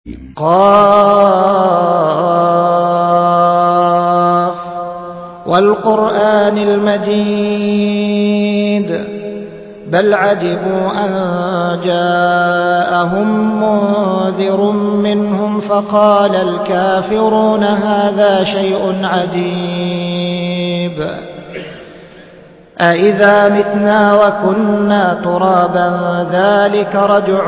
قاف والقرآن المجيد بل عجبوا أن جاءهم منذر منهم فقال الكافرون هذا شيء عجيب أإذا متنا وكنا ترابا ذلك رجع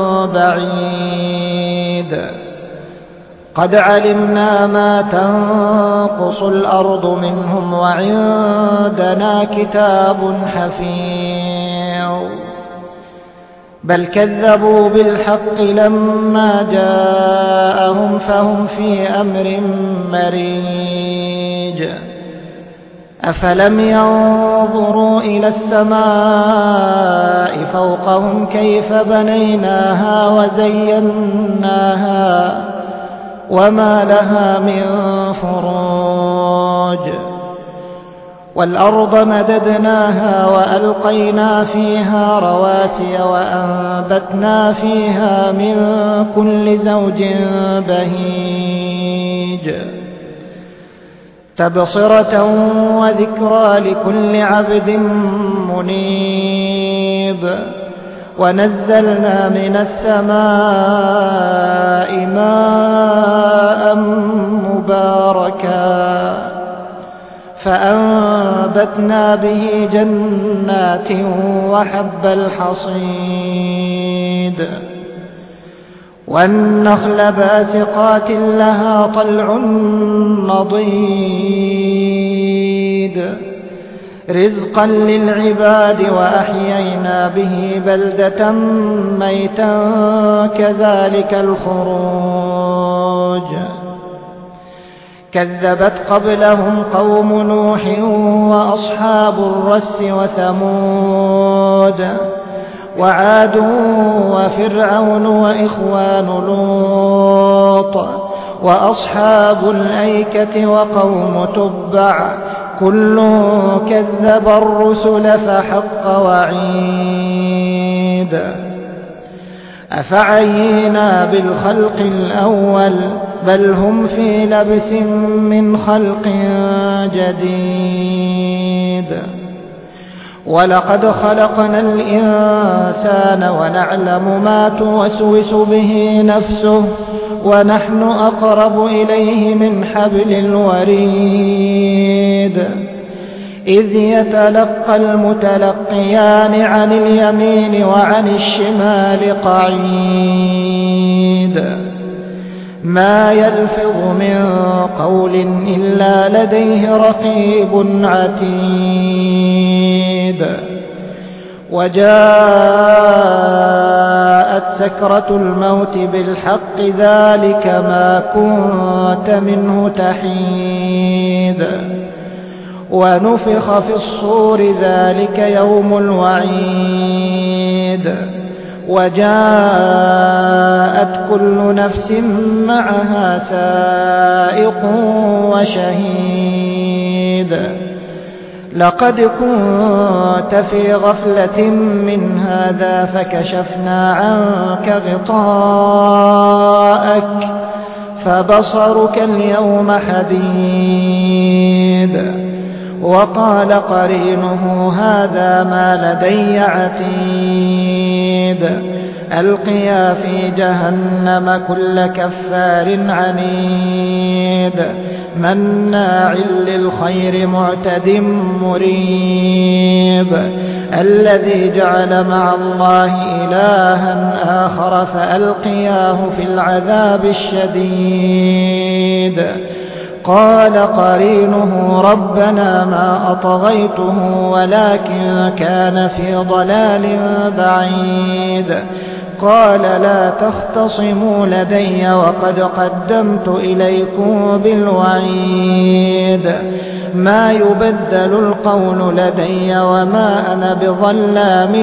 بعيد قد علمنا ما تنقص الأرض منهم وعندنا كتاب حفيظ بل كذبوا بالحق لما جاءهم فهم في أمر مريج أفلم ينظروا إلى السماء فوقهم كيف بنيناها وزيناها وما لها من فروج والأرض مددناها وألقينا فيها رواسي وأنبتنا فيها من كل زوج بهيج تبصرة وذكرى لكل عبد منيب ونزلنا من السماء ماء مباركا فأنبتنا به جنات وحب الحصيد والنخل باسقات لها طلع نضيد رزقا للعباد وأحيينا به بلدة ميتا كذلك الخروج كذبت قبلهم قوم نوح وأصحاب الرس وثمود وعاد وفرعون وإخوان لوط وأصحاب الأيكة وقوم تبع كل كذب الرسل فحق وعيد أفعينا بالخلق الأول بل هم في لبس من خلق جديد ولقد خلقنا الإنسان ونعلم ما توسوس به نفسه ونحن أقرب إليه من حبل الوريد إذ يتلقى المتلقيان عن اليمين وعن الشمال قعيد ما يلفظ من قول إلا لديه رقيب عتيد وجاءت سكرة الموت بالحق ذلك ما كنت منه تحيد ونفخ في الصور ذلك يوم الوعيد وجاءت كل نفس معها سائق وشهيد لقد كنت في غفلة من هذا فكشفنا عنك غطاءك فبصرك اليوم حديد وقال قرينه هذا ما لدي عتيد ألقيا في جهنم كل كفار عنيد مناع للخير معتد مريب الذي جعل مع الله إلها آخر فألقياه في العذاب الشديد قال قرينه ربنا ما أطغيته ولكن كان في ضلال بعيد قال لا تختصموا لدي وقد قدمت إليكم بالوعيد ما يبدل القول لدي وما أنا بظلام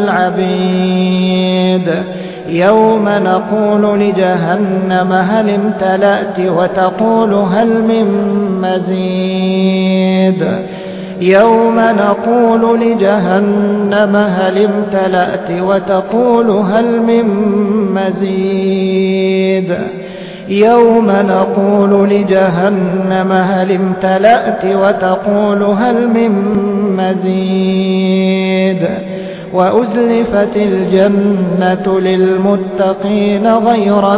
للعبيد يوم نقول لجهنم هل امتلأت وتقول هل من مزيد يوم نقول لجهنم هل امتلأت وتقول هل من مزيد يوم نقول لجهنم هل امتلأت وتقول هل من مزيد وأزلفت الجنة للمتقين غير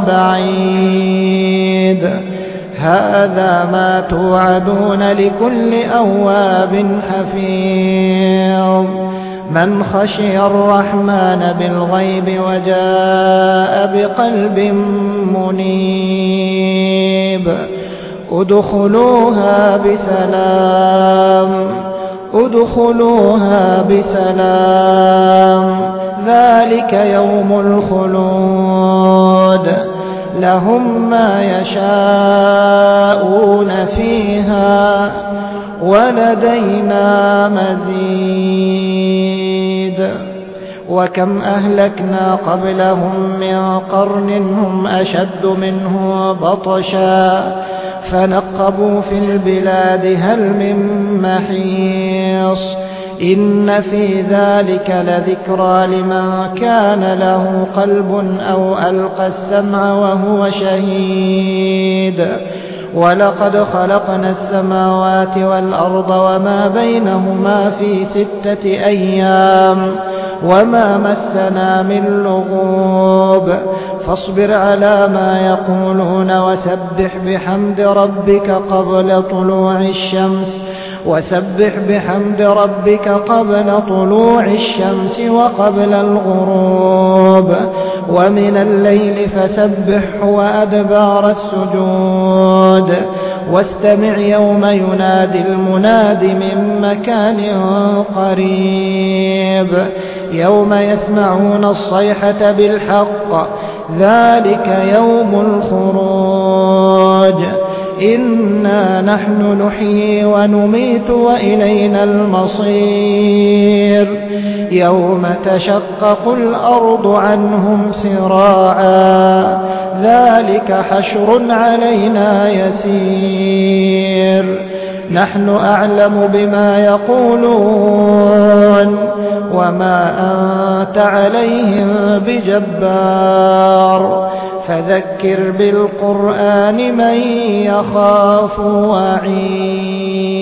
بعيد هذا ما توعدون لكل أواب حفيظ من خشي الرحمن بالغيب وجاء بقلب منيب ادخلوها بسلام ذلك يوم الخلود لهم ما يشاءون فيها ولدينا مزيد وكم أهلكنا قبلهم من قرن هم أشد منه بطشا فنقبوا في البلاد هل من محيص إن في ذلك لذكرى لمن كان له قلب أو ألقى السمع وهو شهيد ولقد خلقنا السماوات والأرض وما بينهما في 6 أيام وما مسنا من لغوب فاصبر على ما يقولون وسبح بحمد ربك قبل طلوع الشمس وقبل الغروب ومن الليل فسبحه وأدبار السجود واستمع يوم ينادي المناد من مكان قريب يوم يسمعون الصيحة بالحق ذلك يوم الخروج إنا نحن نحيي ونميت وإلينا المصير يوم تشقق الأرض عنهم سراعا ذلك حشر علينا يسير نحن أعلم بما يقولون وما أنت عليهم بجبار فذكر بالقرآن من يخاف وعيد